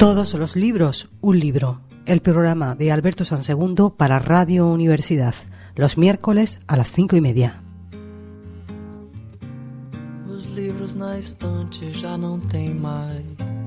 Todos los libros, un libro. El programa de Alberto Sansegundo para Radio Universidad. Los miércoles a las 5:30. Os livros na estante já não têm mais.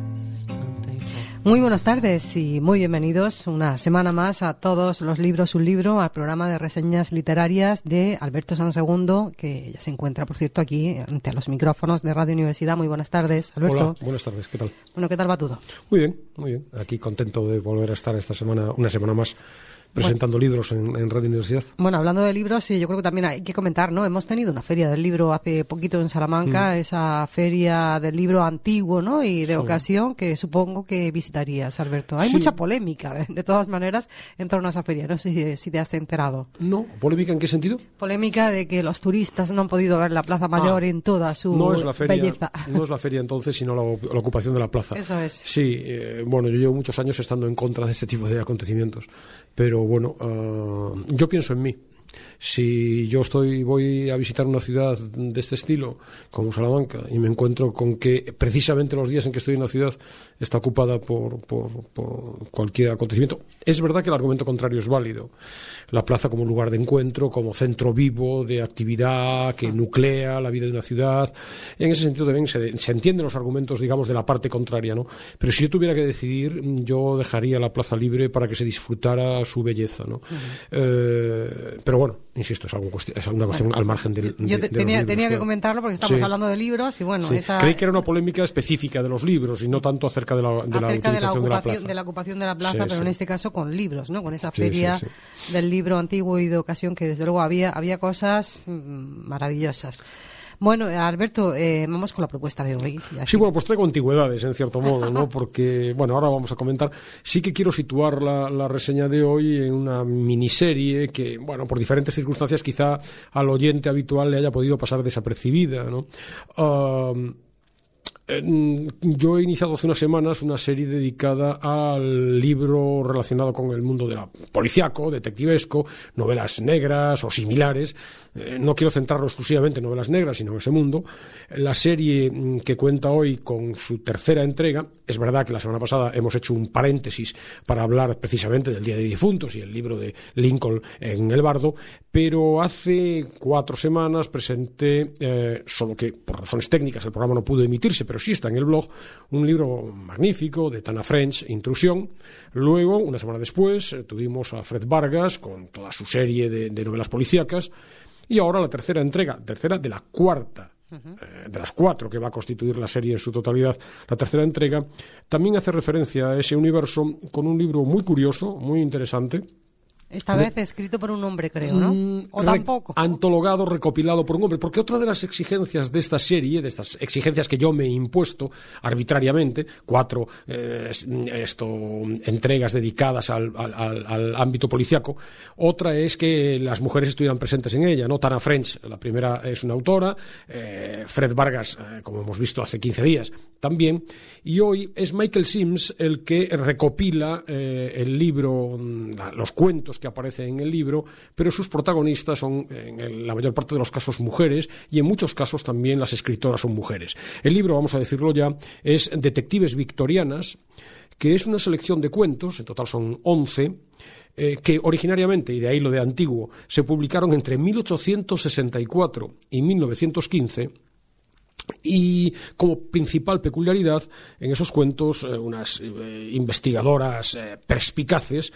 Muy buenas tardes y muy bienvenidos una semana más a Todos los libros, un libro, al programa de reseñas literarias de Alberto Sansegundo, que ya se encuentra, por cierto, aquí ante los micrófonos de Radio Universidad. Muy buenas tardes, Alberto. Hola, buenas tardes, ¿qué tal? Bueno, ¿qué tal va todo? Muy bien, muy bien. Aquí contento de volver a estar esta semana, una semana más, presentando libros en Radio Universidad. Bueno, hablando de libros, sí, yo creo que también hay que comentar, ¿no? Hemos tenido una feria del libro hace poquito en Salamanca, esa feria del libro antiguo, ¿no? Y de ocasión que supongo que visitarías, Alberto. Hay mucha polémica, de todas maneras, en torno a esa feria. No sé si te has enterado. No, ¿polémica en qué sentido? Polémica de que los turistas no han podido ver la Plaza Mayor en toda su belleza. No es la feria entonces, sino la ocupación de la plaza. Eso es. Sí, bueno, yo llevo muchos años estando en contra de este tipo de acontecimientos, pero bueno, yo pienso en mí. Si yo voy a visitar una ciudad de este estilo, como Salamanca, y me encuentro con que precisamente los días en que estoy en la ciudad está ocupada por cualquier acontecimiento, es verdad que el argumento contrario es válido. La plaza como lugar de encuentro, como centro vivo de actividad que nuclea la vida de una ciudad. En ese sentido también se entienden los argumentos, digamos, de la parte contraria, ¿no? Pero si yo tuviera que decidir, yo dejaría la plaza libre para que se disfrutara su belleza, ¿no? Pero bueno, insisto, es una cuestión al margen del yo tenía que comentarlo porque estamos hablando de libros y bueno, creí que era una polémica específica de los libros y no tanto acerca de la utilización de la plaza. De la ocupación de la plaza, pero en este caso con libros, ¿no? Con esa feria del libro antiguo y de ocasión que desde luego había cosas maravillosas. Bueno, Alberto, vamos con la propuesta de hoy. Sí, bueno, pues traigo antigüedades, en cierto modo, ¿no? Porque, bueno, ahora vamos a comentar. Sí que quiero situar la reseña de hoy en una miniserie que, bueno, por diferentes circunstancias quizá al oyente habitual le haya podido pasar desapercibida, ¿no? Yo he iniciado hace unas semanas una serie dedicada al libro relacionado con el mundo de la policíaco, detectivesco, novelas negras o similares. No quiero centrarlo exclusivamente en novelas negras, sino en ese mundo. La serie que cuenta hoy con su tercera entrega, es verdad que la semana pasada hemos hecho un paréntesis para hablar precisamente del Día de Difuntos y el libro de Lincoln en El Bardo, pero hace 4 semanas presenté, solo que por razones técnicas el programa no pudo emitirse, pero sí está en el blog, un libro magnífico de Tana French, Intrusión. Luego, una semana después, tuvimos a Fred Vargas con toda su serie de novelas policíacas. Y ahora la tercera entrega, tercera de la cuarta, de las 4 que va a constituir la serie en su totalidad, la tercera entrega, también hace referencia a ese universo con un libro muy curioso, muy interesante. Esta vez escrito por un hombre, creo, ¿no? ¿O tampoco? Antologado, recopilado por un hombre. Porque otra de las exigencias de esta serie, de estas exigencias que yo me he impuesto arbitrariamente, 4 entregas dedicadas al ámbito policiaco, otra es que las mujeres estuvieran presentes en ella, ¿no? Tana French, la primera, es una autora, Fred Vargas, como hemos visto hace 15 días, también, y hoy es Michael Sims el que recopila el libro, los cuentos que aparecen en el libro, pero sus protagonistas son, en la mayor parte de los casos, mujeres, y en muchos casos también las escritoras son mujeres. El libro, vamos a decirlo ya, es Detectives Victorianas, que es una selección de cuentos, en total son 11, que originariamente, y de ahí lo de antiguo, se publicaron entre 1864 y 1915, y como principal peculiaridad en esos cuentos, unas investigadoras perspicaces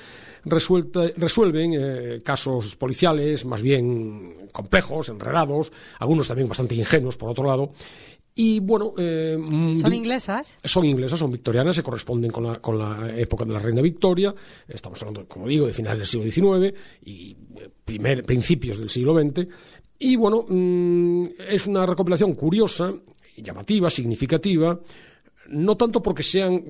resuelven casos policiales más bien complejos, enredados, algunos también bastante ingenuos por otro lado. Y bueno, ¿son inglesas? Son inglesas, son victorianas, se corresponden con la época de la reina Victoria. Estamos hablando, como digo, de finales del siglo XIX y principios del siglo XX. Y bueno, es una recopilación curiosa, llamativa, significativa, no tanto porque sean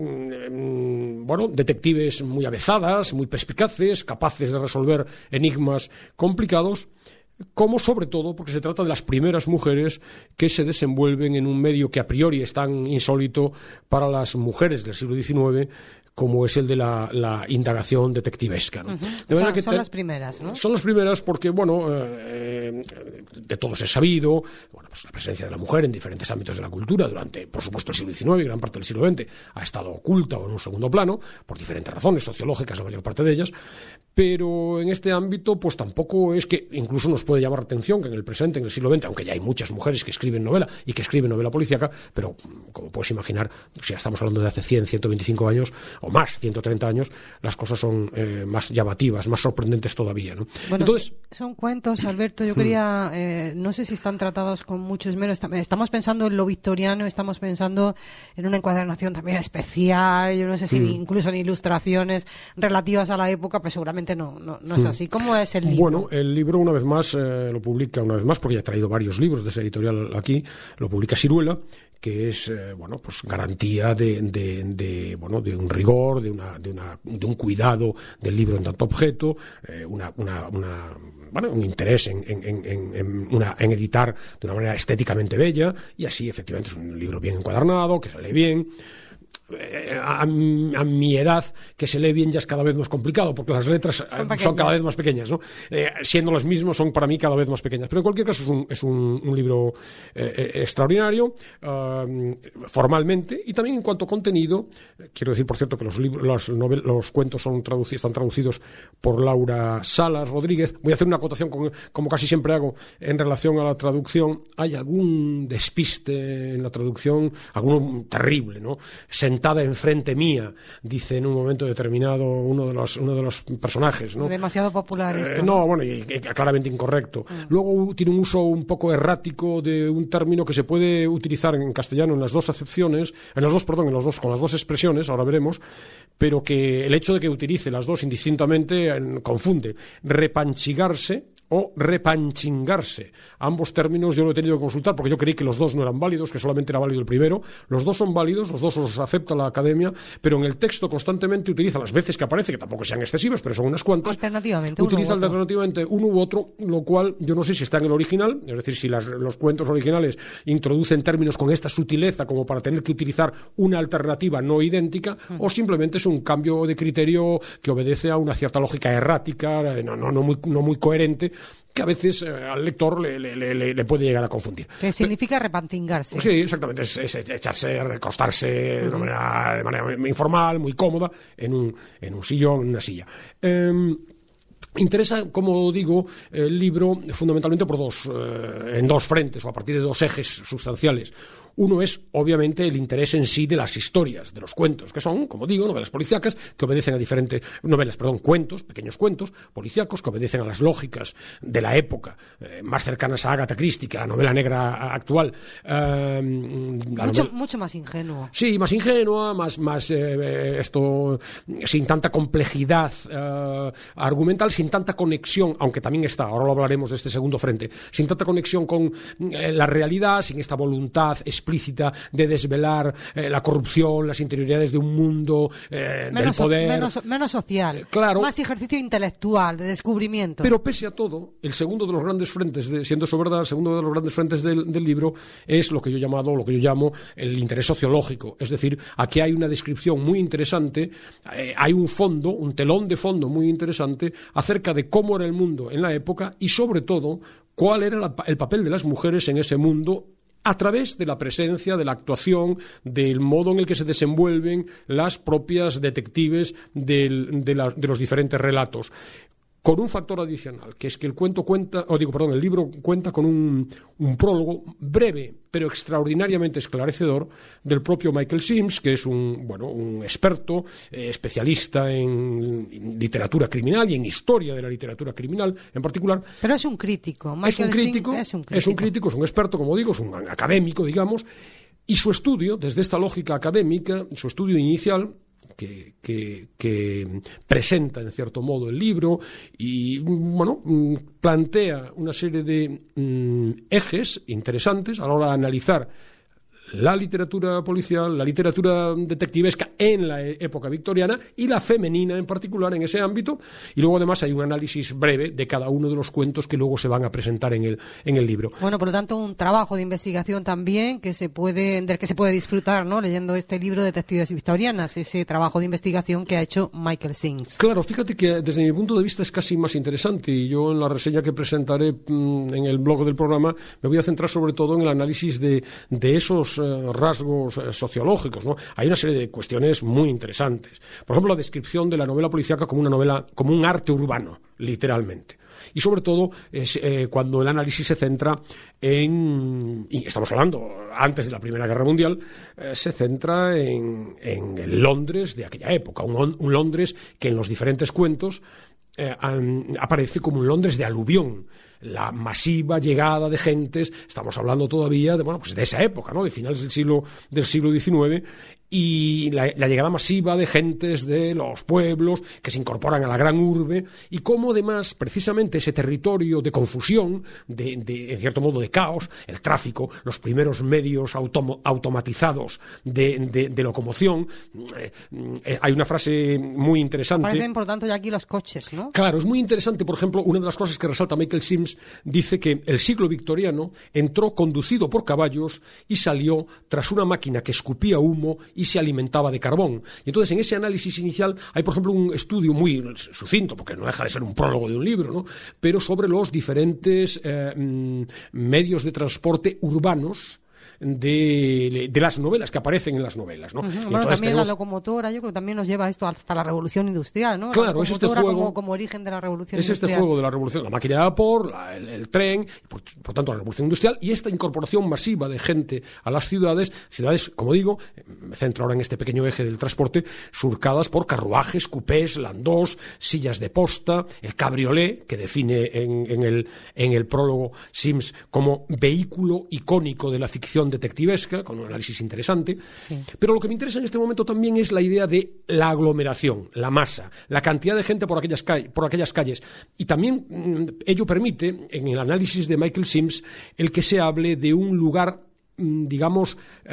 detectives muy avezadas, muy perspicaces, capaces de resolver enigmas complicados, como sobre todo porque se trata de las primeras mujeres que se desenvuelven en un medio que a priori es tan insólito para las mujeres del siglo XIX, como es el de la indagación detectivesca, ¿no? De manera que son las primeras, ¿no? Son las primeras porque, bueno, de todos es sabido, bueno, pues la presencia de la mujer en diferentes ámbitos de la cultura durante, por supuesto, el siglo XIX y gran parte del siglo XX ha estado oculta o en un segundo plano, por diferentes razones sociológicas, la mayor parte de ellas, pero en este ámbito pues tampoco es que, incluso nos puede llamar la atención que en el presente, en el siglo XX, aunque ya hay muchas mujeres que escriben novela y que escriben novela policíaca, pero como puedes imaginar, si ya estamos hablando de hace 100, 125 años o más, 130 años, las cosas son más llamativas, más sorprendentes todavía, ¿no? Bueno, entonces, son cuentos, Alberto, yo quería, no sé si están tratados con mucho esmero, estamos pensando en lo victoriano, estamos pensando en una encuadernación también especial, yo no sé si incluso en ilustraciones relativas a la época, pues seguramente no es así. ¿Cómo es el libro? Bueno, el libro una vez más lo publica porque ya he traído varios libros de esa editorial aquí, lo publica Siruela, que es pues garantía de un rigor, de un cuidado del libro en tanto objeto, un interés en editar de una manera estéticamente bella, y así efectivamente es un libro bien encuadernado, que se lee bien. A mi edad, que se lee bien ya es cada vez más complicado, porque las letras son cada vez más pequeñas, ¿no? Siendo las mismas, son para mí cada vez más pequeñas. Pero en cualquier caso es un libro extraordinario, formalmente, y también en cuanto a contenido. Quiero decir, por cierto, que los cuentos están traducidos por Laura Salas Rodríguez. Voy a hacer una acotación, como casi siempre hago, en relación a la traducción. Hay algún despiste en la traducción, alguno terrible, ¿no? Sentada enfrente mía, dice en un momento determinado uno de los personajes, ¿no? Demasiado popular esto. No, bueno, y claramente incorrecto. Luego tiene un uso un poco errático de un término que se puede utilizar en castellano en las dos acepciones, con las dos expresiones, ahora veremos, pero que el hecho de que utilice las dos indistintamente confunde. Repanchigarse o repanchingarse. Ambos términos yo lo he tenido que consultar porque yo creí que los dos no eran válidos, que solamente era válido el primero. Los dos son válidos, los dos los acepta la academia, pero en el texto constantemente utiliza las veces que aparece, que tampoco sean excesivas, pero son unas cuantas. Utiliza alternativamente uno u otro, lo cual yo no sé si está en el original, es decir, si los cuentos originales introducen términos con esta sutileza como para tener que utilizar una alternativa no idéntica, o simplemente es un cambio de criterio que obedece a una cierta lógica errática, no muy coherente, que a veces al lector le puede llegar a confundir. ¿Qué significa repantingarse? Sí, exactamente, es echarse, recostarse de una manera informal, muy cómoda, en un sillón, en una silla. Interesa, como digo, el libro fundamentalmente en dos frentes, o a partir de dos ejes sustanciales. Uno es, obviamente, el interés en sí de las historias, de los cuentos, que son, como digo, novelas policíacas que obedecen a cuentos, pequeños cuentos policíacos que obedecen a las lógicas de la época, más cercanas a Agatha Christie, que a la novela negra actual. Mucho más ingenuo. Sí, más ingenua, esto sin tanta complejidad argumental, sin tanta conexión, aunque también está, ahora lo hablaremos de este segundo frente, sin tanta conexión con la realidad, sin esta voluntad explícita de desvelar la corrupción, las interioridades de un mundo del poder. Menos social, claro, más ejercicio intelectual, de descubrimiento. Pero pese a todo, el segundo de los grandes frentes, siendo eso verdad, el segundo de los grandes frentes del libro es lo que yo llamo el interés sociológico. Es decir, aquí hay una descripción muy interesante, hay un telón de fondo muy interesante acerca de cómo era el mundo en la época y, sobre todo, cuál era el papel de las mujeres en ese mundo a través de la presencia, de la actuación, del modo en el que se desenvuelven las propias detectives de los diferentes relatos. Con un factor adicional, que es que el libro cuenta con un prólogo breve, pero extraordinariamente esclarecedor, del propio Michael Sims, que es un experto, especialista en literatura criminal y en historia de la literatura criminal en particular. Pero es un crítico. Es un crítico, es un experto, como digo, es un académico, digamos, y su estudio, desde esta lógica académica, su estudio inicial, que presenta en cierto modo el libro y plantea una serie de ejes interesantes a la hora de analizar la literatura policial, la literatura detectivesca en la época victoriana y la femenina en particular en ese ámbito, y luego además hay un análisis breve de cada uno de los cuentos que luego se van a presentar en el libro. Bueno, por lo tanto, un trabajo de investigación también del que se puede disfrutar, ¿no?, leyendo este libro Detectives Victorianas, ese trabajo de investigación que ha hecho Michael Sims. Claro, fíjate que desde mi punto de vista es casi más interesante, y yo en la reseña que presentaré en el blog del programa me voy a centrar sobre todo en el análisis de esos rasgos sociológicos, ¿no? Hay una serie de cuestiones muy interesantes. Por ejemplo, la descripción de la novela policíaca como una novela, como un arte urbano, literalmente. Y sobre todo cuando el análisis se centra y estamos hablando antes de la Primera Guerra Mundial, se centra en el Londres de aquella época, un Londres que en los diferentes cuentos aparece como un Londres de aluvión, la masiva llegada de gentes. Estamos hablando todavía de esa época, ¿no?, de finales del siglo XIX, y la llegada masiva de gentes de los pueblos que se incorporan a la gran urbe, y cómo además precisamente ese territorio de confusión, en cierto modo de caos, el tráfico, los primeros medios automatizados de locomoción. Hay una frase muy interesante. Aparecen, por tanto, ya aquí los coches, ¿no? Claro, es muy interesante. Por ejemplo, una de las cosas que resalta Michael Sims dice que el siglo victoriano entró conducido por caballos y salió tras una máquina que escupía humo y se alimentaba de carbón. Y entonces, en ese análisis inicial hay, por ejemplo, un estudio muy sucinto, porque no deja de ser un prólogo de un libro, ¿no?, pero sobre los diferentes medios de transporte urbanos de las novelas, que aparecen en las novelas, ¿no? Bueno, también la locomotora, yo creo que también nos lleva esto hasta la Revolución Industrial, ¿no? Claro, la es este juego como origen de la Revolución Industrial. Es este juego de la Revolución, la máquina de vapor, el tren, por tanto la Revolución Industrial, y esta incorporación masiva de gente a las ciudades, como digo, me centro ahora en este pequeño eje del transporte, surcadas por carruajes, cupés, landós, sillas de posta, el cabriolé, que define en el prólogo Sims como vehículo icónico de la ficción detectivesca, con un análisis interesante. Sí. Pero lo que me interesa en este momento también es la idea de la aglomeración, la masa, la cantidad de gente por aquellas calles. Y también ello permite, en el análisis de Michael Sims, el que se hable de un lugar, digamos,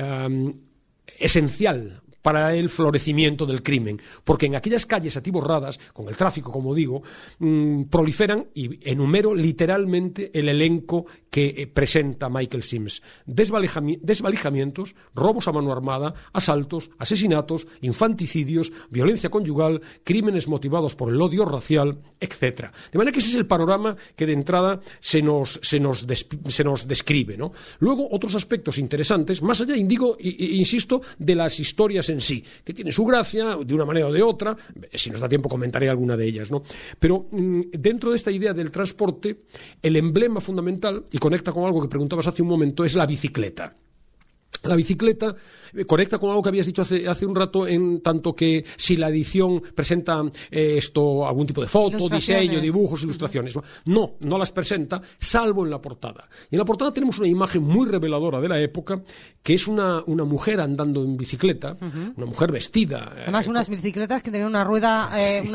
esencial para el florecimiento del crimen, porque en aquellas calles atiborradas, con el tráfico, como digo, proliferan, y enumero literalmente el elenco que presenta Michael Sims: desvalijamientos, robos a mano armada, asaltos, asesinatos, infanticidios, violencia conyugal, crímenes motivados por el odio racial, etc. De manera que ese es el panorama que de entrada se nos describe, ¿no? Luego, otros aspectos interesantes, más allá, insisto, de las historias en sí, que tiene su gracia de una manera o de otra. Si nos da tiempo comentaré alguna de ellas, ¿no? Pero dentro de esta idea del transporte, el emblema fundamental, y conecta con algo que preguntabas hace un momento, es la bicicleta. La bicicleta conecta con algo que habías dicho hace un rato, en tanto que si la edición presenta algún tipo de foto, diseño, dibujos, ilustraciones. No las presenta, salvo en la portada. Y en la portada tenemos una imagen muy reveladora de la época, que es una mujer andando en bicicleta, una mujer vestida. Además, unas bicicletas que tenían la rueda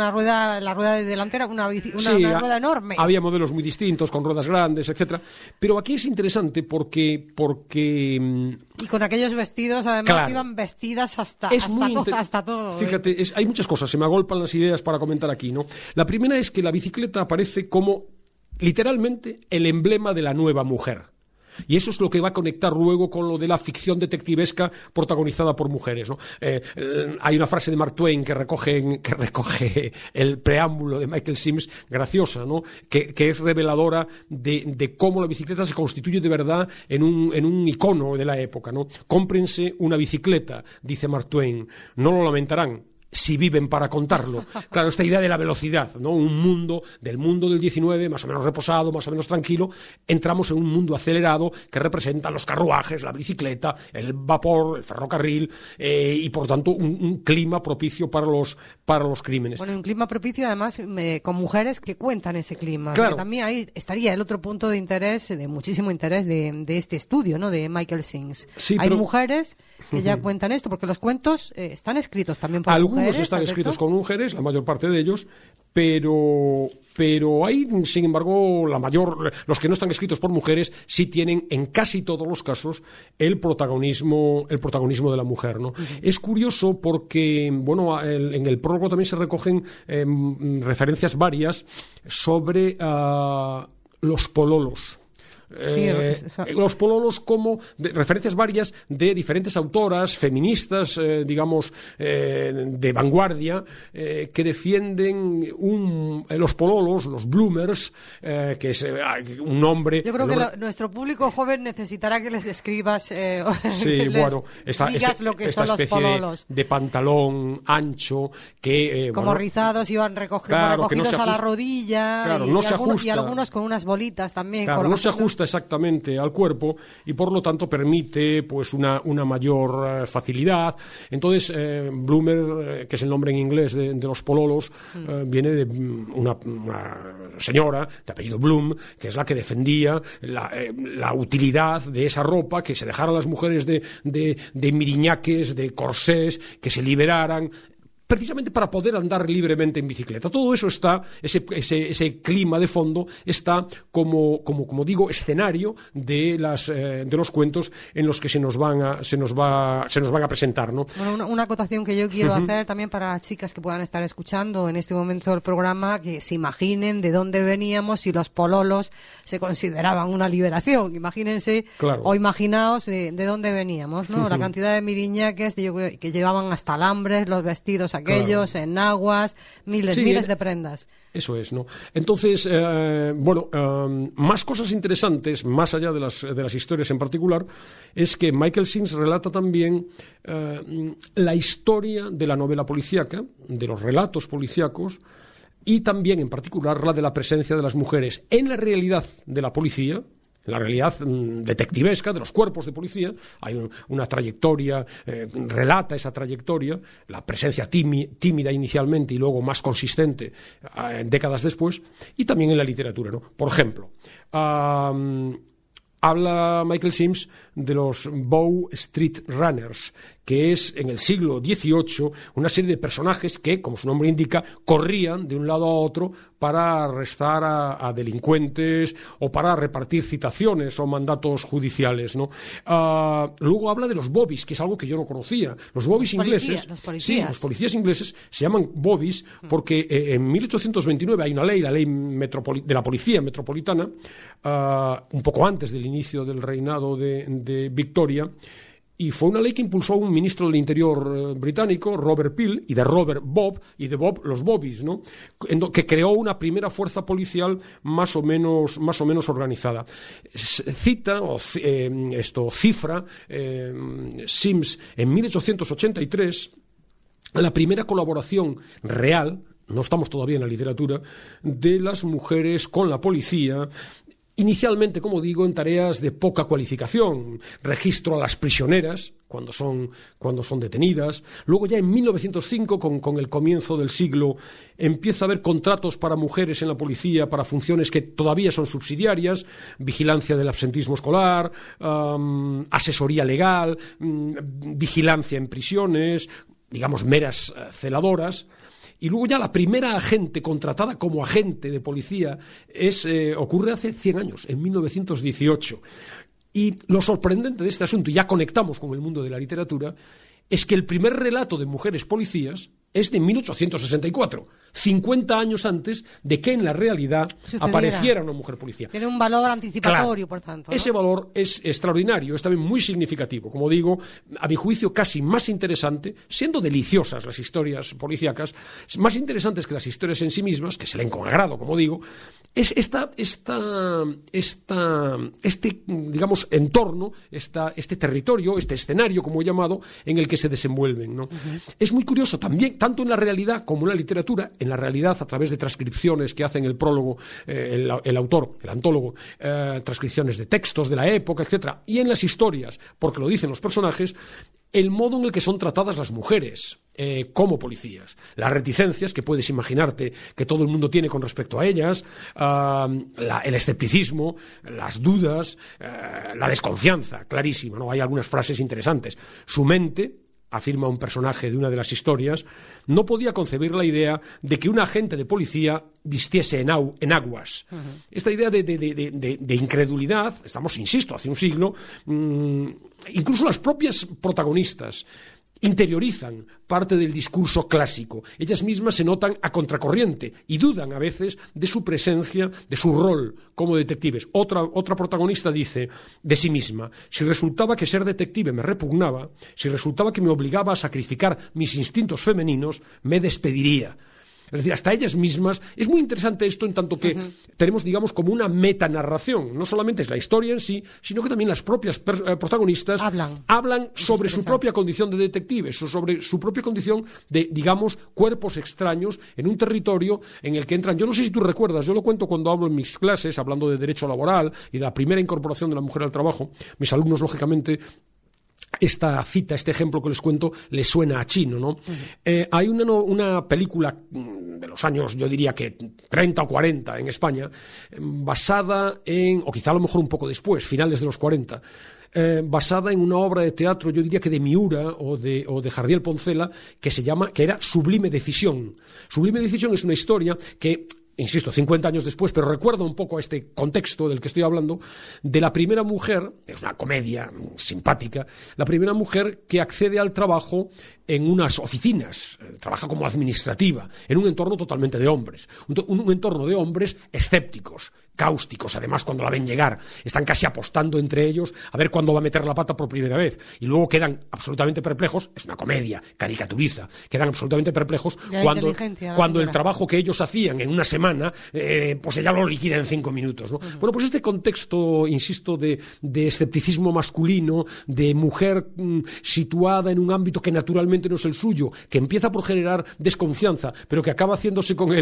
de delantera, una rueda enorme. Había modelos muy distintos, con ruedas grandes, etcétera. Pero aquí es interesante porque y con aquellos vestidos, además, claro, que iban vestidas hasta todo. Fíjate, hay muchas cosas, se me agolpan las ideas para comentar aquí, ¿no? La primera es que la bicicleta aparece como, literalmente, el emblema de la nueva mujer. Y eso es lo que va a conectar luego con lo de la ficción detectivesca protagonizada por mujeres, ¿no? Hay una frase de Mark Twain que recoge el preámbulo de Michael Sims, graciosa, ¿no? Que es reveladora de cómo la bicicleta se constituye de verdad en un icono de la época, ¿no? Cómprense una bicicleta, dice Mark Twain, no lo lamentarán si viven para contarlo. Claro, esta idea de la velocidad, ¿no? Del mundo del 19, más o menos reposado, más o menos tranquilo, entramos en un mundo acelerado que representa los carruajes, la bicicleta, el vapor, el ferrocarril, y por tanto un clima propicio para los crímenes. Bueno, un clima propicio además con mujeres que cuentan ese clima. Claro. También ahí estaría el otro punto de interés, de muchísimo interés de este estudio, ¿no? De Michael Sims. Sí, hay mujeres que ya cuentan esto, porque los cuentos están escritos también por mujeres. Algunos están escritos con mujeres, la mayor parte de ellos, pero pero hay, sin embargo, los que no están escritos por mujeres sí tienen en casi todos los casos el protagonismo de la mujer, ¿no? Es curioso porque, bueno, en el prólogo también se recogen referencias varias sobre los pololos. Los pololos como referencias varias de diferentes autoras feministas, digamos, de vanguardia, que defienden los pololos, los bloomers, que es un nombre. Yo creo que nuestro público joven necesitará que les describas, sí, bueno, digas lo que son los pololos. De pantalón ancho que como rizados iban recogidos a la rodilla, claro, y algunos con unas bolitas también. Claro, no se ajusta exactamente al cuerpo y por lo tanto permite pues una mayor facilidad. Entonces bloomer, que es el nombre en inglés de los pololos, viene de una señora de apellido Bloom, que es la que defendía la utilidad de esa ropa, que se dejaran las mujeres de miriñaques, de corsés, que se liberaran, precisamente para poder andar libremente en bicicleta. Todo eso está, ese clima de fondo está como digo, escenario de los cuentos en los que se nos van a presentar, ¿no? Bueno, una acotación que yo quiero hacer también para las chicas que puedan estar escuchando en este momento del programa, que se imaginen de dónde veníamos y los pololos se consideraban una liberación. Imagínense, claro, o imaginaos de dónde veníamos, ¿no? La cantidad de miriñaques que llevaban hasta alambres, los vestidos aquellos, claro, enaguas, miles de prendas. Eso es, ¿no? Entonces, más cosas interesantes, más allá de las historias en particular, es que Michael Sims relata también la historia de la novela policíaca, de los relatos policíacos, y también, en particular, la de la presencia de las mujeres en la realidad de la policía, la realidad detectivesca de los cuerpos de policía. Hay una trayectoria, relata esa trayectoria, la presencia tímida inicialmente y luego más consistente décadas después, y también en la literatura, ¿no? Por ejemplo, habla Michael Sims de los Bow Street Runners, que es en el siglo XVIII una serie de personajes que, como su nombre indica, corrían de un lado a otro para arrestar a delincuentes o para repartir citaciones o mandatos judiciales, ¿no? Luego habla de los bobbies, que es algo que yo no conocía. Los bobbies ingleses, sí, los policías ingleses se llaman bobbies porque en 1829 hay una ley, la ley de la policía metropolitana, un poco antes del inicio del reinado de Victoria. Y fue una ley que impulsó un ministro del Interior británico, Robert Peel, y de Robert Bob, y de Bob los bobbies, ¿no? Que creó una primera fuerza policial más o menos organizada. Cifra Sims en 1883 la primera colaboración real, no estamos todavía en la literatura, de las mujeres con la policía. Inicialmente, como digo, en tareas de poca cualificación, registro a las prisioneras cuando son detenidas. Luego ya en 1905, con el comienzo del siglo, empieza a haber contratos para mujeres en la policía para funciones que todavía son subsidiarias: vigilancia del absentismo escolar, asesoría legal, vigilancia en prisiones, digamos meras celadoras. Y luego ya la primera agente contratada como agente de policía ocurre hace 100 años, en 1918. Y lo sorprendente de este asunto, y ya conectamos con el mundo de la literatura, es que el primer relato de mujeres policías es de 1864, 50 años antes de que en la realidad apareciera una mujer policía. Tiene un valor anticipatorio, claro, por tanto, ¿no? Ese valor es extraordinario, es también muy significativo. Como digo, a mi juicio casi más interesante, siendo deliciosas las historias policíacas, más interesantes que las historias en sí mismas, que se leen con agrado, como digo, es este digamos, entorno, este territorio, este escenario, como he llamado, en el que se desenvuelven, ¿no? Es muy curioso también, tanto en la realidad como en la literatura. En la realidad, a través de transcripciones que hace en el prólogo el autor, el antólogo, transcripciones de textos de la época, etcétera, y en las historias, porque lo dicen los personajes, el modo en el que son tratadas las mujeres como policías, las reticencias que puedes imaginarte que todo el mundo tiene con respecto a ellas, el escepticismo, las dudas, la desconfianza, clarísima, ¿no? Hay algunas frases interesantes. Su mente afirma un personaje de una de las historias, no podía concebir la idea de que un agente de policía vistiese en aguas. Esta idea de incredulidad, estamos, insisto, hace un siglo, incluso las propias protagonistas interiorizan parte del discurso clásico. Ellas mismas se notan a contracorriente y dudan a veces de su presencia, de su rol como detectives. Otra protagonista dice de sí misma: si resultaba que ser detective me repugnaba, si resultaba que me obligaba a sacrificar mis instintos femeninos, me despediría. Es decir, hasta ellas mismas. Es muy interesante esto en tanto que tenemos, digamos, como una metanarración. No solamente es la historia en sí, sino que también las propias protagonistas hablan sobre su propia condición de detectives, o sobre su propia condición de, digamos, cuerpos extraños en un territorio en el que entran. Yo no sé si tú recuerdas, yo lo cuento cuando hablo en mis clases, hablando de derecho laboral y de la primera incorporación de la mujer al trabajo. Mis alumnos, lógicamente, esta cita, este ejemplo que les cuento, les suena a chino, ¿no? Hay una película de los años, yo diría que 30 o 40 en España, basada en, o quizá a lo mejor un poco después, finales de los 40, basada en una obra de teatro, yo diría que de Miura o de Jardiel Poncela, que era Sublime Decisión. Sublime Decisión es una historia que, insisto, 50 años después, pero recuerda un poco a este contexto del que estoy hablando, de la primera mujer, es una comedia simpática, la primera mujer que accede al trabajo en unas oficinas, trabaja como administrativa, en un entorno totalmente de hombres, un entorno de hombres escépticos, cáusticos, además cuando la ven llegar, están casi apostando entre ellos a ver cuándo va a meter la pata por primera vez, y luego quedan absolutamente perplejos, es una comedia, caricaturiza, quedan absolutamente perplejos cuando el trabajo que ellos hacían en una semana, pues ella lo liquida en 5 minutos, ¿no? Bueno, pues este contexto, insisto, de escepticismo masculino, de mujer situada en un ámbito que naturalmente no es el suyo, que empieza por generar desconfianza, pero que acaba haciéndose con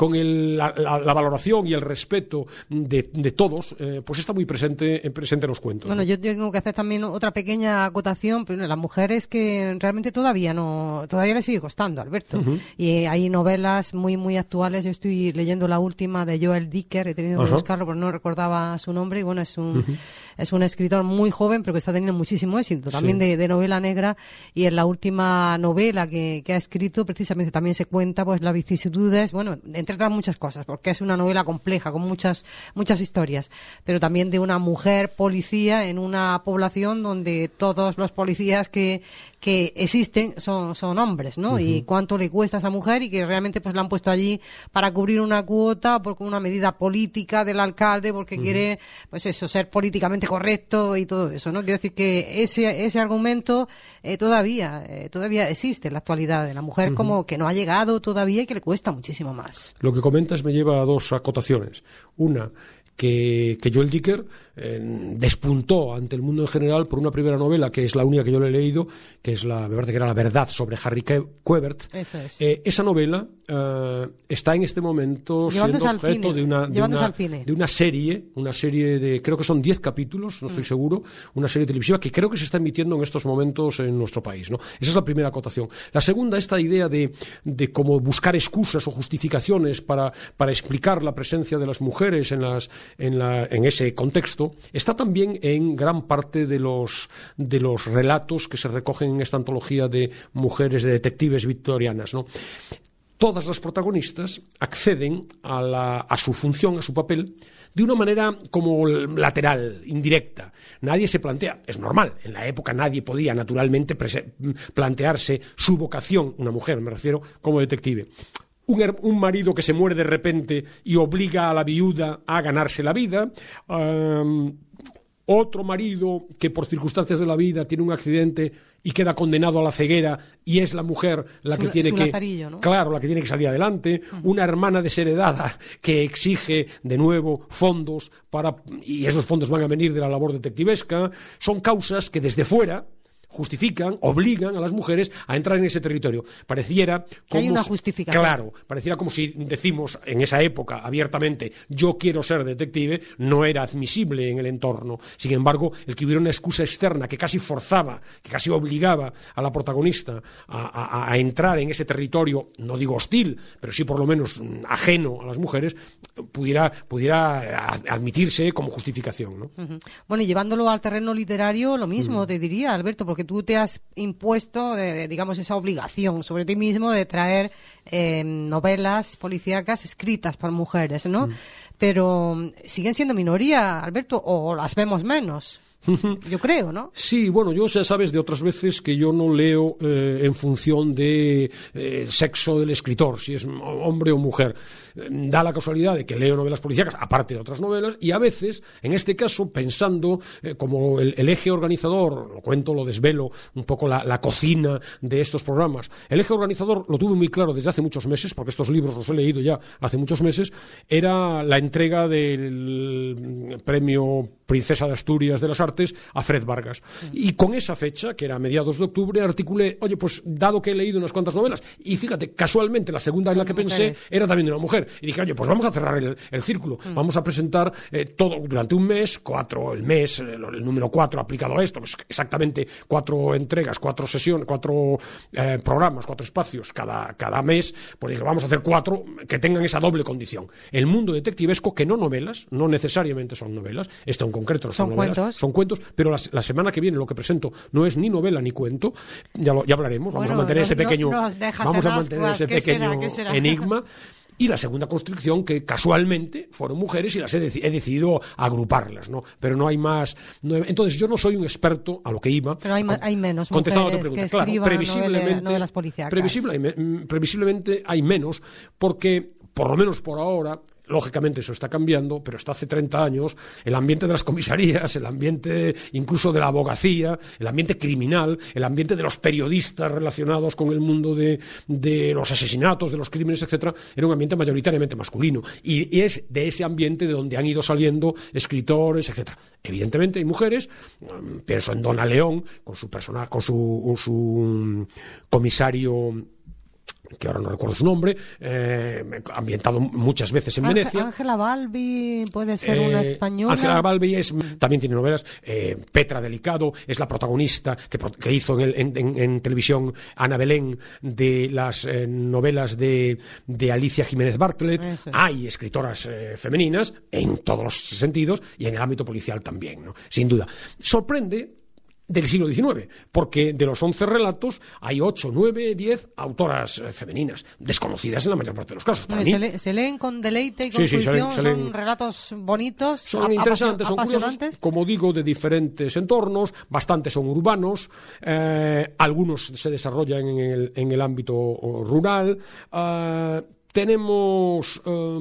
la valoración y el respeto de todos, pues está muy presente en los cuentos. Bueno, ¿no? Yo tengo que hacer también otra pequeña acotación, pero las mujeres que realmente todavía les sigue costando, Alberto. Y hay novelas muy actuales. Yo estoy leyendo la última de Joel Dicker, he tenido que buscarlo porque no recordaba su nombre, y bueno, es un escritor muy joven, pero que está teniendo muchísimo éxito, también de novela negra, y en la última novela que ha escrito, precisamente también se cuenta pues las vicisitudes, bueno, entre otras muchas cosas, porque es una novela compleja, con muchas historias, pero también de una mujer policía en una población donde todos los policías que existen son hombres, ¿no? Y cuánto le cuesta a esa mujer, y que realmente pues la han puesto allí para cubrir una cuota, por una medida política del alcalde, porque quiere, pues eso, ser políticamente correcto y todo eso, ¿no? Quiero decir que ese argumento todavía existe en la actualidad, de la mujer como que no ha llegado todavía y que le cuesta muchísimo más. Lo que comentas me lleva a dos acotaciones. Una, que Joel Dicker despuntó ante el mundo en general por una primera novela, que es la única que yo le he leído, que es me parece que era La verdad sobre Harry Quebert. Eso es. Esa novela está en este momento siendo objeto de una serie de, creo que son 10 capítulos, no estoy seguro, una serie televisiva que creo que se está emitiendo en estos momentos en nuestro país, ¿no? Esa es la primera acotación. La segunda, esta idea de cómo buscar excusas o justificaciones para explicar la presencia de las mujeres en ese contexto, está también en gran parte de los relatos que se recogen en esta antología de mujeres, de detectives victorianas, ¿no? Todas las protagonistas acceden a su función, a su papel, de una manera como lateral, indirecta. Nadie se plantea, es normal, en la época nadie podía naturalmente plantearse su vocación, una mujer me refiero, como detective. Un marido que se muere de repente y obliga a la viuda a ganarse la vida, otro marido que por circunstancias de la vida tiene un accidente y queda condenado a la ceguera, y es la mujer la que tiene ¿no? Claro, la que tiene que salir adelante, una hermana desheredada que exige de nuevo fondos y esos fondos van a venir de la labor detectivesca. Son causas que desde fuera justifican, obligan a las mujeres a entrar en ese territorio. Pareciera como hay una justificación. Claro, pareciera como si decimos en esa época abiertamente yo quiero ser detective, no era admisible en el entorno. Sin embargo, el que hubiera una excusa externa que casi forzaba, que casi obligaba a la protagonista a entrar en ese territorio, no digo hostil, pero sí por lo menos ajeno a las mujeres, pudiera admitirse como justificación, ¿no? Bueno, y llevándolo al terreno literario, lo mismo te diría, Alberto, porque tú te has impuesto, digamos, esa obligación sobre ti mismo de traer novelas policíacas escritas por mujeres, ¿no? Pero siguen siendo minoría, Alberto, o las vemos menos. Yo creo, ¿no? Sí, bueno, yo ya sabes de otras veces que yo no leo en función de sexo del escritor, si es hombre o mujer. Da la casualidad de que leo novelas policíacas, aparte de otras novelas, y a veces, en este caso, pensando como el eje organizador, lo cuento, lo desvelo, un poco la cocina de estos programas. El eje organizador lo tuve muy claro desde hace muchos meses, porque estos libros los he leído ya hace muchos meses, era la entrega del premio Princesa de Asturias de las Artes a Fred Vargas. Y con esa fecha, que era a mediados de octubre, articulé, oye, pues dado que he leído unas cuantas novelas, y fíjate, casualmente la segunda en la que pensé era también de una mujer, y dije, oye, pues vamos a cerrar el círculo, vamos a presentar todo durante un mes, el número 4 aplicado a esto, pues exactamente 4 entregas, 4 sesiones, 4 programas, 4 espacios cada mes, pues dije, vamos a hacer 4 que tengan esa doble condición. El mundo detectivesco, que no novelas, no necesariamente son novelas, esto en concreto no son novelas, son cuentos, pero la semana que viene lo que presento no es ni novela ni cuento, ya hablaremos, vamos a mantener ese pequeño enigma. Y la segunda construcción, que casualmente fueron mujeres y las he decidido agruparlas, ¿no? Pero no hay más. Entonces, yo no soy un experto a lo que iba. Pero hay menos contestando mujeres a tu pregunta. que escriban Previsiblemente, novelas policíacas. Previsiblemente hay menos, porque, por lo menos por ahora, lógicamente eso está cambiando, pero hasta hace 30 años el ambiente de las comisarías, el ambiente incluso de la abogacía, el ambiente criminal, el ambiente de los periodistas relacionados con el mundo de los asesinatos, de los crímenes, etcétera, era un ambiente mayoritariamente masculino. Y es de ese ambiente de donde han ido saliendo escritores, etcétera. Evidentemente hay mujeres, pienso en Donna León, con su personaje, con su comisario, que ahora no recuerdo su nombre, ambientado muchas veces en Venecia. Ángela Balbi puede ser una española. Ángela Balbi también tiene novelas. Petra Delicado es la protagonista que hizo en televisión Ana Belén de las novelas de Alicia Jiménez Bartlett. Eso es. Hay escritoras femeninas en todos los sentidos y en el ámbito policial también, ¿no? Sin duda. Sorprende del siglo XIX, porque de los 11 relatos hay 8, 9, 10 autoras femeninas, desconocidas en la mayor parte de los casos. Para mí, se leen con deleite y con fruición, son relatos bonitos, son interesantes, son curiosos, como digo, de diferentes entornos, bastantes son urbanos, algunos se desarrollan en el ámbito rural, tenemos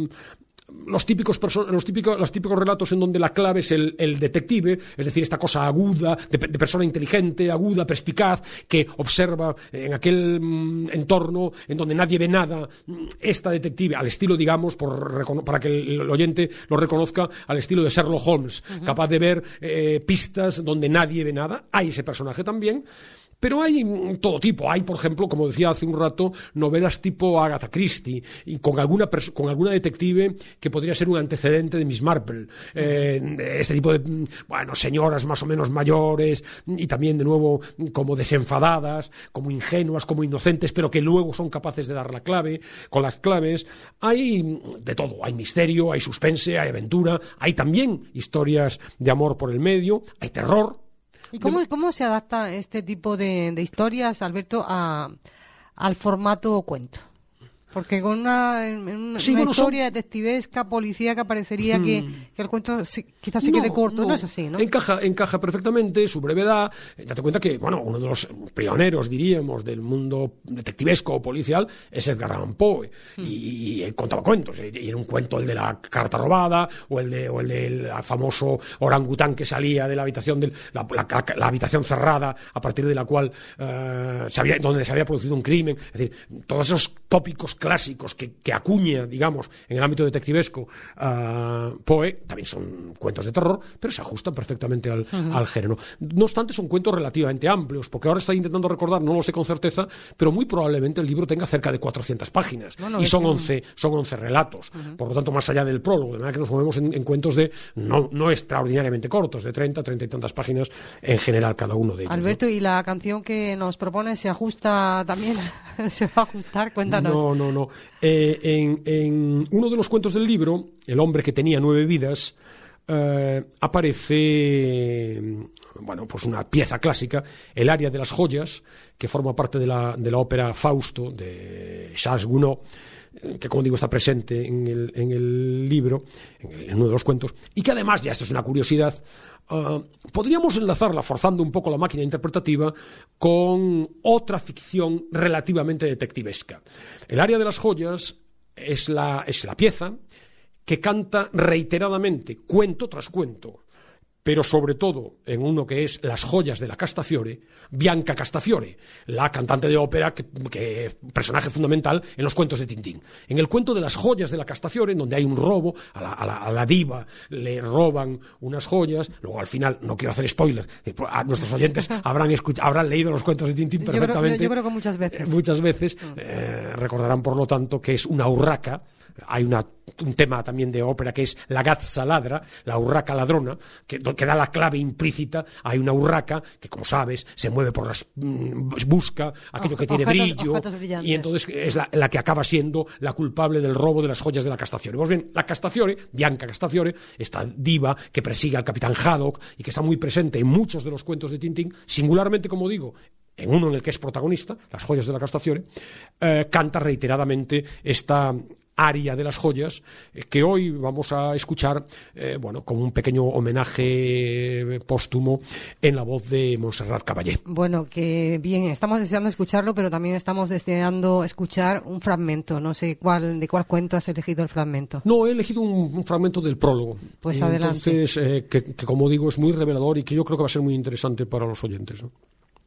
los típicos relatos en donde la clave es el detective, es decir, esta cosa aguda, de persona inteligente, aguda, perspicaz, que observa en aquel entorno en donde nadie ve nada, esta detective, al estilo, digamos, para que el oyente lo reconozca, al estilo de Sherlock Holmes, capaz de ver pistas donde nadie ve nada. Hay ese personaje también. Pero hay todo tipo. Hay, por ejemplo, como decía hace un rato, novelas tipo Agatha Christie, y con alguna detective que podría ser un antecedente de Miss Marple. Este tipo de, señoras más o menos mayores, y también, de nuevo, como desenfadadas, como ingenuas, como inocentes, pero que luego son capaces de dar la clave, con las claves. Hay de todo. Hay misterio, hay suspense, hay aventura, hay también historias de amor por el medio, hay terror. ¿Y cómo se adapta este tipo de historias, Alberto, al formato cuento? Porque con una historia detectivesca, policíaca, parecería que el cuento quizás se quede corto. No es así, ¿no? Encaja perfectamente, su brevedad. Date cuenta que, uno de los pioneros, diríamos, del mundo detectivesco o policial es Edgar Allan Poe. Y él contaba cuentos. Y era un cuento el de la carta robada, o el del famoso orangután que salía de la habitación, la habitación cerrada, a partir de la cual donde se había producido un crimen. Es decir, todos esos tópicos clásicos que acuña, digamos, en el ámbito detectivesco Poe, también son cuentos de terror, pero se ajustan perfectamente al género. No obstante, son cuentos relativamente amplios, porque ahora estoy intentando recordar, no lo sé con certeza, pero muy probablemente el libro tenga cerca de 400 páginas, y son 11 relatos. Por lo tanto, más allá del prólogo, de manera que nos movemos en cuentos de no extraordinariamente cortos, de 30 y tantas páginas en general cada uno de ellos. Alberto, ¿no? ¿Y la canción que nos propone se ajusta también? ¿Se va a ajustar? Cuéntanos. No. En uno de los cuentos del libro, El hombre que tenía 9 vidas, aparece pues una pieza clásica, el aria de las joyas, que forma parte de la ópera Fausto de Charles Gounod, que, como digo, está presente en el libro, en uno de los cuentos, y que además, ya esto es una curiosidad, podríamos enlazarla, forzando un poco la máquina interpretativa, con otra ficción relativamente detectivesca. El aria de las joyas es la pieza que canta reiteradamente, cuento tras cuento, pero sobre todo en uno que es Las joyas de la Castafiore, Bianca Castafiore, la cantante de ópera, que personaje fundamental en los cuentos de Tintín. En el cuento de Las joyas de la Castafiore, en donde hay un robo, a la diva le roban unas joyas, luego al final, no quiero hacer spoilers, a nuestros oyentes habrán leído los cuentos de Tintín perfectamente. Yo creo que muchas veces. Muchas veces, recordarán por lo tanto que es una urraca. Hay un tema también de ópera que es la gazza ladra, la urraca ladrona, que da la clave implícita. Hay una urraca que, como sabes, se mueve por busca aquello que tiene brillo, y entonces es la que acaba siendo la culpable del robo de las joyas de la Castafiore. Pues bien, la Castafiore, Bianca Castafiore, esta diva que persigue al capitán Haddock y que está muy presente en muchos de los cuentos de Tintín, singularmente, como digo, en uno en el que es protagonista, Las joyas de la Castafiore, canta reiteradamente esta aria de las joyas, que hoy vamos a escuchar, como un pequeño homenaje póstumo en la voz de Montserrat Caballé. Bueno, que bien, estamos deseando escucharlo, pero también estamos deseando escuchar un fragmento. No sé de cuál cuento has elegido el fragmento. No, he elegido un fragmento del prólogo. Pues adelante. Entonces, que como digo, es muy revelador y que yo creo que va a ser muy interesante para los oyentes, ¿no?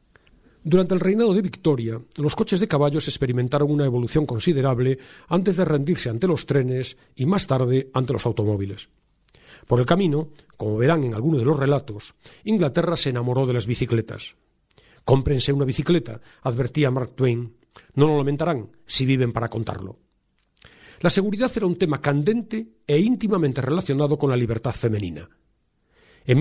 Durante el reinado de Victoria, los coches de caballos experimentaron una evolución considerable antes de rendirse ante los trenes y más tarde ante los automóviles. Por el camino, como verán en alguno de los relatos, Inglaterra se enamoró de las bicicletas. «Cómprense una bicicleta», advertía Mark Twain. «No lo lamentarán si viven para contarlo». La seguridad era un tema candente e íntimamente relacionado con la libertad femenina. En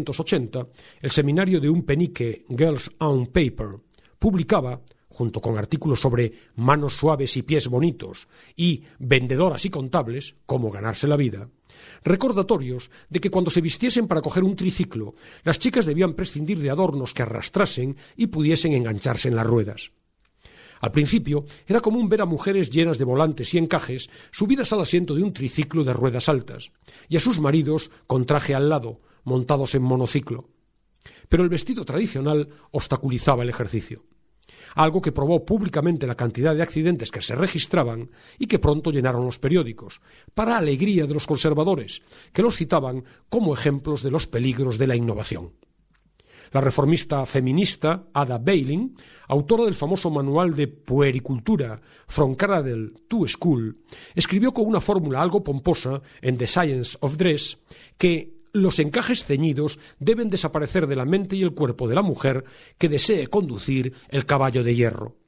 1880, el seminario de un penique, Girls on Paper, publicaba, junto con artículos sobre manos suaves y pies bonitos y vendedoras y contables, cómo ganarse la vida, recordatorios de que cuando se vistiesen para coger un triciclo, las chicas debían prescindir de adornos que arrastrasen y pudiesen engancharse en las ruedas. Al principio, era común ver a mujeres llenas de volantes y encajes subidas al asiento de un triciclo de ruedas altas, y a sus maridos con traje al lado, montados en monociclo. Pero el vestido tradicional obstaculizaba el ejercicio, algo que probó públicamente la cantidad de accidentes que se registraban y que pronto llenaron los periódicos, para alegría de los conservadores, que los citaban como ejemplos de los peligros de la innovación. La reformista feminista Ada Beiling, autora del famoso manual de puericultura From Cradle to School, escribió con una fórmula algo pomposa en The Science of Dress que los encajes ceñidos deben desaparecer de la mente y el cuerpo de la mujer que desee conducir el caballo de hierro.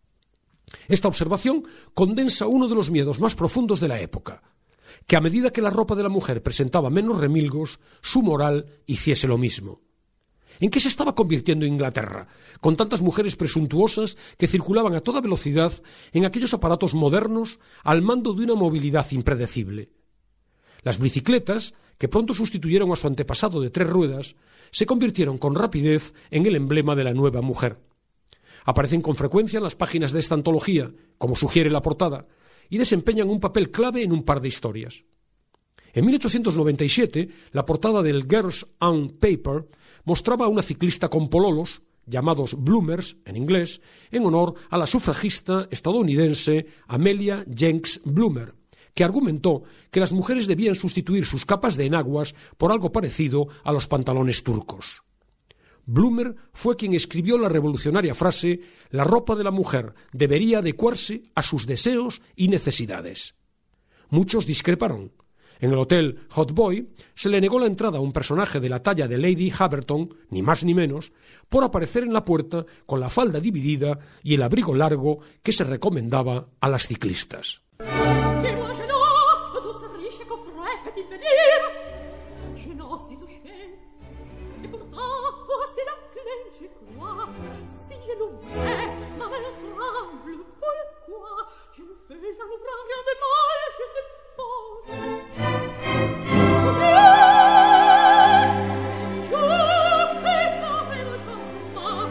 Esta observación condensa uno de los miedos más profundos de la época, que a medida que la ropa de la mujer presentaba menos remilgos, su moral hiciese lo mismo. ¿En qué se estaba convirtiendo Inglaterra, con tantas mujeres presuntuosas que circulaban a toda velocidad en aquellos aparatos modernos al mando de una movilidad impredecible? Las bicicletas, que pronto sustituyeron a su antepasado de 3 ruedas, se convirtieron con rapidez en el emblema de la nueva mujer. Aparecen con frecuencia en las páginas de esta antología, como sugiere la portada, y desempeñan un papel clave en un par de historias. En 1897, la portada del Girls on Paper mostraba a una ciclista con pololos, llamados bloomers en inglés, en honor a la sufragista estadounidense Amelia Jenks Bloomer, que argumentó que las mujeres debían sustituir sus capas de enaguas por algo parecido a los pantalones turcos. Bloomer fue quien escribió la revolucionaria frase: «La ropa de la mujer debería adecuarse a sus deseos y necesidades». Muchos discreparon. En el hotel Hot Boy se le negó la entrada a un personaje de la talla de Lady Haverton, ni más ni menos, por aparecer en la puerta con la falda dividida y el abrigo largo que se recomendaba a las ciclistas.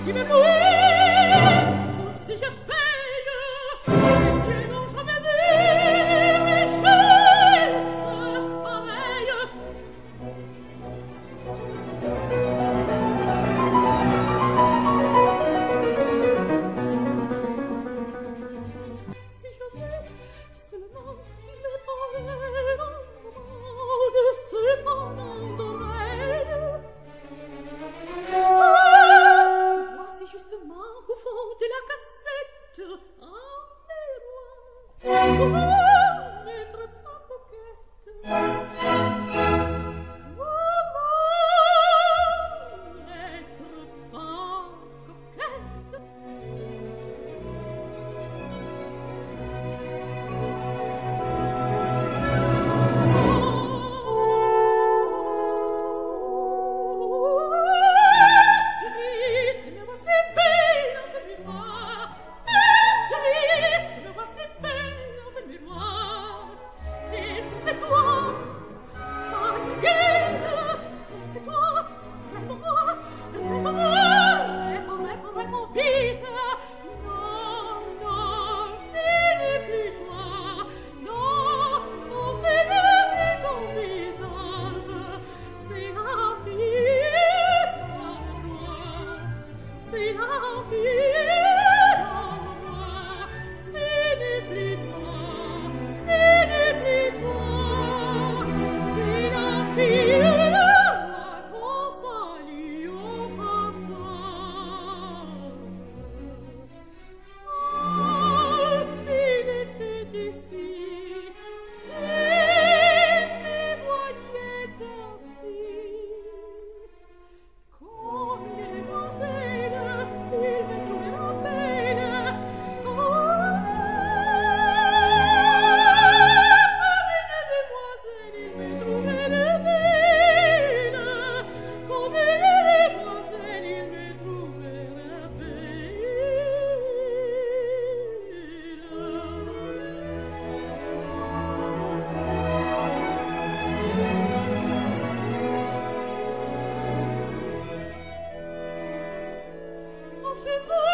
Je